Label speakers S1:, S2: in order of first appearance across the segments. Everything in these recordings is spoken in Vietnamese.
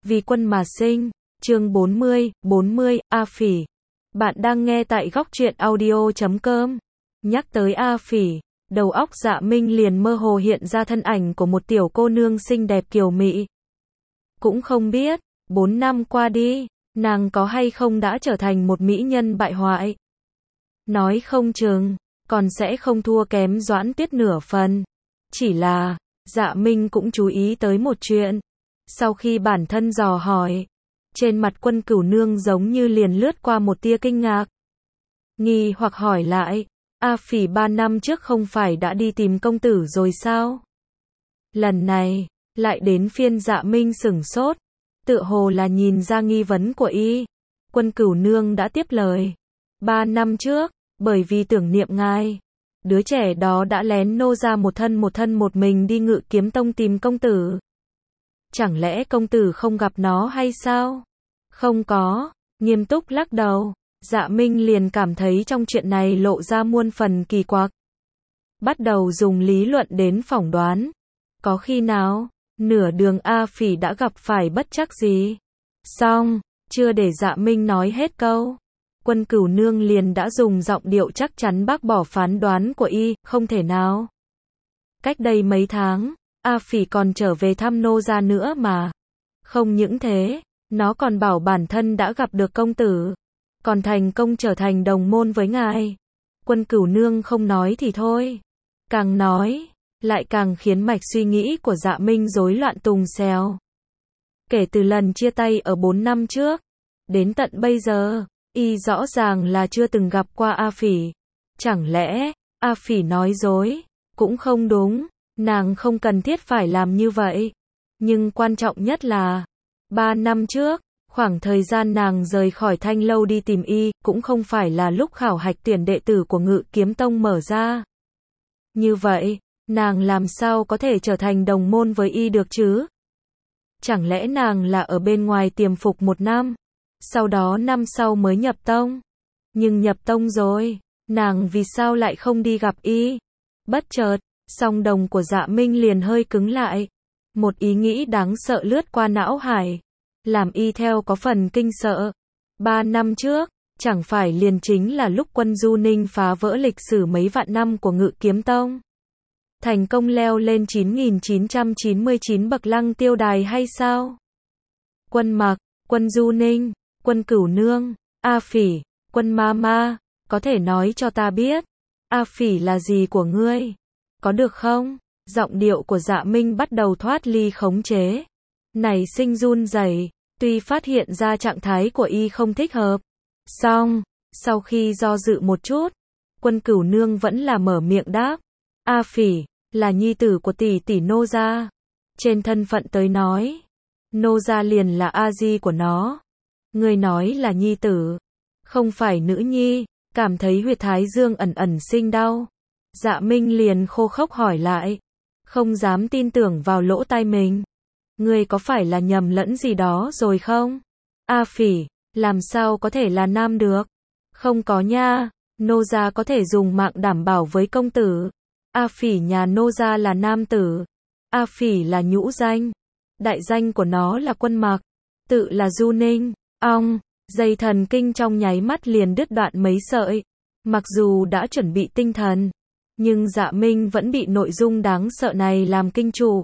S1: Vì quân mà sinh, chương 40, A Phỉ. Bạn đang nghe tại góc truyện audio.com. Nhắc tới A Phỉ, đầu óc Dạ Minh liền mơ hồ hiện ra thân ảnh của một tiểu cô nương xinh đẹp kiều mị. Cũng không biết, 4 năm qua đi, nàng có hay không đã trở thành một mỹ nhân bại hoại. Nói không chừng, còn sẽ không thua kém Doãn Tuyết nửa phần. Chỉ là, Dạ Minh cũng chú ý tới một chuyện. Sau khi bản thân dò hỏi, trên mặt Quân Cửu Nương giống như liền lướt qua một tia kinh ngạc. Nghi hoặc hỏi lại, A Phỉ 3 năm trước không phải đã đi tìm công tử rồi sao? Lần này, lại đến phiên Dạ Minh sửng sốt, tựa hồ là nhìn ra nghi vấn của y. Quân Cửu Nương đã tiếp lời. 3 năm trước, bởi vì tưởng niệm ngài, đứa trẻ đó đã lén nô ra một thân một mình đi Ngự Kiếm Tông tìm công tử. Chẳng lẽ công tử không gặp nó hay sao? Không có, nghiêm túc lắc đầu. Dạ Minh liền cảm thấy trong chuyện này lộ ra muôn phần kỳ quặc. Bắt đầu dùng lý luận đến phỏng đoán. Có khi nào, nửa đường A Phỉ đã gặp phải bất trắc gì? Xong, chưa để Dạ Minh nói hết câu, Quân Cửu Nương liền đã dùng giọng điệu chắc chắn bác bỏ phán đoán của y, không thể nào. Cách đây mấy tháng, A Phỉ còn trở về thăm nô gia nữa mà. Không những thế, nó còn bảo bản thân đã gặp được công tử, còn thành công trở thành đồng môn với ngài. Quân Cửu Nương không nói thì thôi, càng nói, lại càng khiến mạch suy nghĩ của Dạ Minh rối loạn tùng xèo. Kể từ lần chia tay ở 4 năm trước, đến tận bây giờ, y rõ ràng là chưa từng gặp qua A Phỉ. Chẳng lẽ, A Phỉ nói dối? Cũng không đúng, nàng không cần thiết phải làm như vậy. Nhưng quan trọng nhất là, 3 năm trước, khoảng thời gian nàng rời khỏi Thanh Lâu đi tìm y, cũng không phải là lúc khảo hạch tuyển đệ tử của Ngự Kiếm Tông mở ra. Như vậy, nàng làm sao có thể trở thành đồng môn với y được chứ? Chẳng lẽ nàng là ở bên ngoài tiềm phục 1 năm, sau đó năm sau mới nhập tông? Nhưng nhập tông rồi, nàng vì sao lại không đi gặp y? Bất chợt, song đồng của Dạ Minh liền hơi cứng lại. Một ý nghĩ đáng sợ lướt qua não hải, làm y theo có phần kinh sợ. 3 năm trước, chẳng phải liền chính là lúc Quân Du Ninh phá vỡ lịch sử mấy vạn năm của Ngự Kiếm Tông, thành công leo lên 9999 bậc lăng tiêu đài hay sao? Quân Mặc, Quân Du Ninh, Quân Cửu Nương, A Phỉ, Quân Ma Ma, có thể nói cho ta biết, A Phỉ là gì của ngươi? Có được không? Giọng điệu của Dạ Minh bắt đầu thoát ly khống chế, nảy sinh run rẩy, tuy phát hiện ra trạng thái của y không thích hợp. Song, sau khi do dự một chút, Quân Cửu Nương vẫn là mở miệng đáp. A Phỉ, là nhi tử của tỷ tỷ nô gia. Trên thân phận tới nói, nô gia liền là A Di của nó. Ngươi nói là nhi tử, không phải nữ nhi, cảm thấy huyệt thái dương ẩn ẩn sinh đau. Dạ Minh liền khô khốc hỏi lại, không dám tin tưởng vào lỗ tai mình. Ngươi có phải là nhầm lẫn gì đó rồi không? A Phỉ, làm sao có thể là nam được? Không có nha, nô gia có thể dùng mạng đảm bảo với công tử. A Phỉ nhà nô gia là nam tử. A Phỉ là nhũ danh. Đại danh của nó là Quân Mặc, tự là Du Ninh. Ong, dây thần kinh trong nháy mắt liền đứt đoạn mấy sợi. Mặc dù đã chuẩn bị tinh thần, nhưng Dạ Minh vẫn bị nội dung đáng sợ này làm kinh trụ.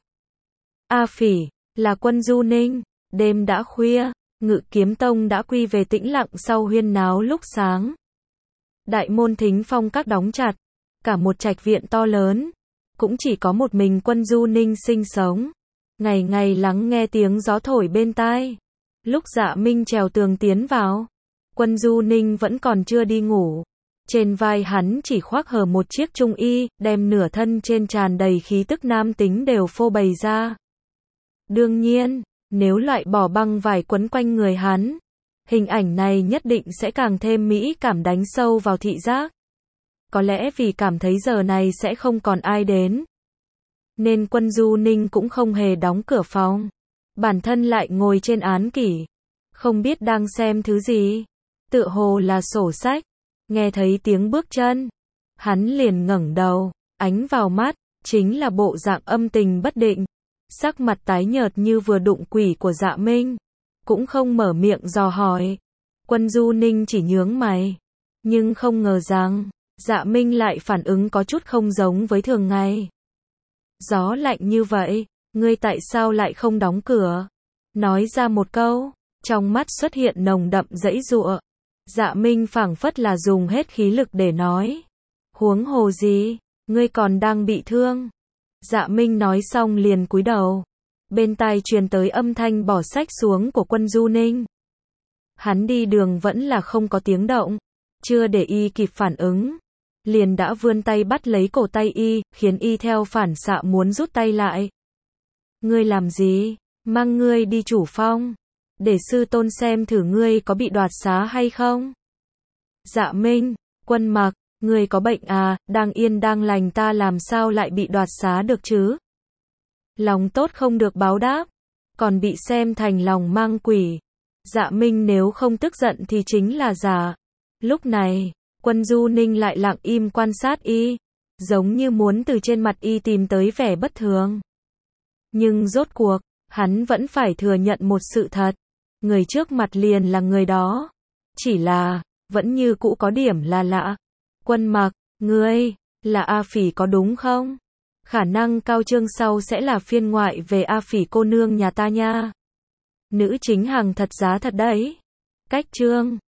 S1: A Phỉ, là Quân Du Ninh. Đêm đã khuya, Ngự Kiếm Tông đã quy về tĩnh lặng sau huyên náo lúc sáng. Đại môn Thính Phong các đóng chặt, cả một trạch viện to lớn, cũng chỉ có một mình Quân Du Ninh sinh sống. Ngày ngày lắng nghe tiếng gió thổi bên tai. Lúc Dạ Minh trèo tường tiến vào, Quân Du Ninh vẫn còn chưa đi ngủ. Trên vai hắn chỉ khoác hở một chiếc trung y, đem nửa thân trên tràn đầy khí tức nam tính đều phô bày ra. Đương nhiên, nếu loại bỏ băng vải quấn quanh người hắn, hình ảnh này nhất định sẽ càng thêm mỹ cảm đánh sâu vào thị giác. Có lẽ vì cảm thấy giờ này sẽ không còn ai đến, nên Quân Du Ninh cũng không hề đóng cửa phòng. Bản thân lại ngồi trên án kỷ, không biết đang xem thứ gì, tựa hồ là sổ sách. Nghe thấy tiếng bước chân, hắn liền ngẩng đầu, ánh vào mắt, chính là bộ dạng âm tình bất định, sắc mặt tái nhợt như vừa đụng quỷ của Dạ Minh. cũng không mở miệng dò hỏi. Quân Du Ninh chỉ nhướng mày, nhưng không ngờ rằng, Dạ Minh lại phản ứng có chút không giống với thường ngày. Gió lạnh như vậy, ngươi tại sao lại không đóng cửa? Nói ra một câu, trong mắt xuất hiện nồng đậm giãy giụa. Dạ Minh phảng phất là dùng hết khí lực để nói. Huống hồ gì, ngươi còn đang bị thương. Dạ Minh nói xong liền cúi đầu. Bên tai truyền tới âm thanh bỏ sách xuống của Quân Du Ninh. Hắn đi đường vẫn là không có tiếng động, chưa để y kịp phản ứng, liền đã vươn tay bắt lấy cổ tay y, khiến y theo phản xạ muốn rút tay lại. Ngươi làm gì? Mang ngươi đi chủ phong, để sư tôn xem thử ngươi có bị đoạt xá hay không. Dạ Minh, Quân Mặc, ngươi có bệnh à, đang yên đang lành ta làm sao lại bị đoạt xá được chứ? Lòng tốt không được báo đáp, còn bị xem thành lòng mang quỷ. Dạ Minh nếu không tức giận thì chính là giả. Lúc này, Quân Du Ninh lại lặng im quan sát y, giống như muốn từ trên mặt y tìm tới vẻ bất thường. Nhưng rốt cuộc, hắn vẫn phải thừa nhận một sự thật. Người trước mặt liền là người đó. Chỉ là, vẫn như cũ có điểm là lạ. Quân Mặc, ngươi, là A Phỉ có đúng không? Khả năng cao chương sau sẽ là phiên ngoại về A Phỉ cô nương nhà ta nha. Nữ chính hàng thật giá thật đấy. Cách chương